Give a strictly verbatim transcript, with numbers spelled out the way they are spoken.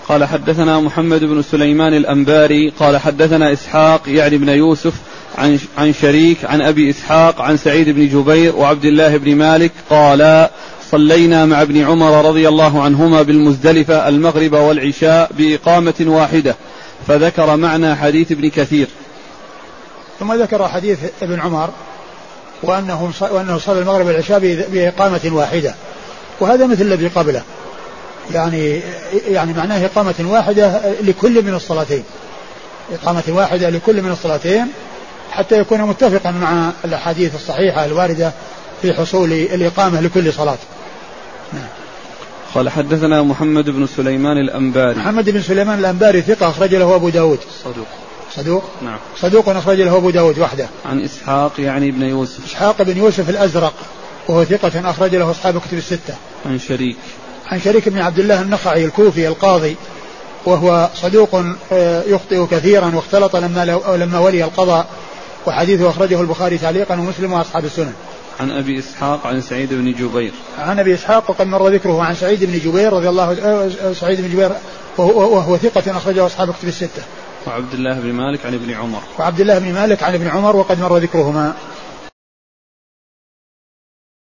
قال حدثنا محمد بن سليمان الأنباري قال حدثنا إسحاق يعني بن يوسف عن عن شريك عن أبي إسحاق عن سعيد بن جبير وعبد الله بن مالك قال صلينا مع ابن عمر رضي الله عنهما بالمزدلفة المغرب والعشاء بإقامة واحدة فذكر معنى حديث ابن كثير. ثم ذكر حديث ابن عمر وأنه وأنه صلى المغرب والعشاء بإقامة واحدة، وهذا مثل الذي قبله، يعني يعني معناه إقامة واحدة لكل من الصلاتين، إقامة واحدة لكل من الصلاتين حتى يكون متفقا مع الأحاديث الصحيحة الواردة في حصول الإقامة لكل صلاة. نعم. قال حدثنا محمد بن سليمان الأنباري. محمد بن سليمان الأنباري ثقة أخرج له أبو داود. صدوق. صدوق. نعم. صدوق أخرج له أبو داود وحده. عن إسحاق يعني ابن يوسف. إسحاق بن يوسف الأزرق وهو ثقة أخرج له أصحاب كتب الستة. عن شريك. عن شريك بن عبد الله النخعي الكوفي القاضي وهو صدوق يخطئ كثيرا واختلط لما لما ولي القضاء، وحديثه أخرجه البخاري تعليقا ومسلم وأصحاب السنن. عن أبي إسحاق عن سعيد بن جبير. عن أبي إسحاق وقد مر ذكره عن سعيد بن جبير رضي الله سعيد بن جبير وهو, وهو ثقة أخرجه أصحاب كتب الستة. وعبد الله بن مالك عن ابن عمر. وعبد الله بن مالك عن ابن عمر وقد مر ذكرهما.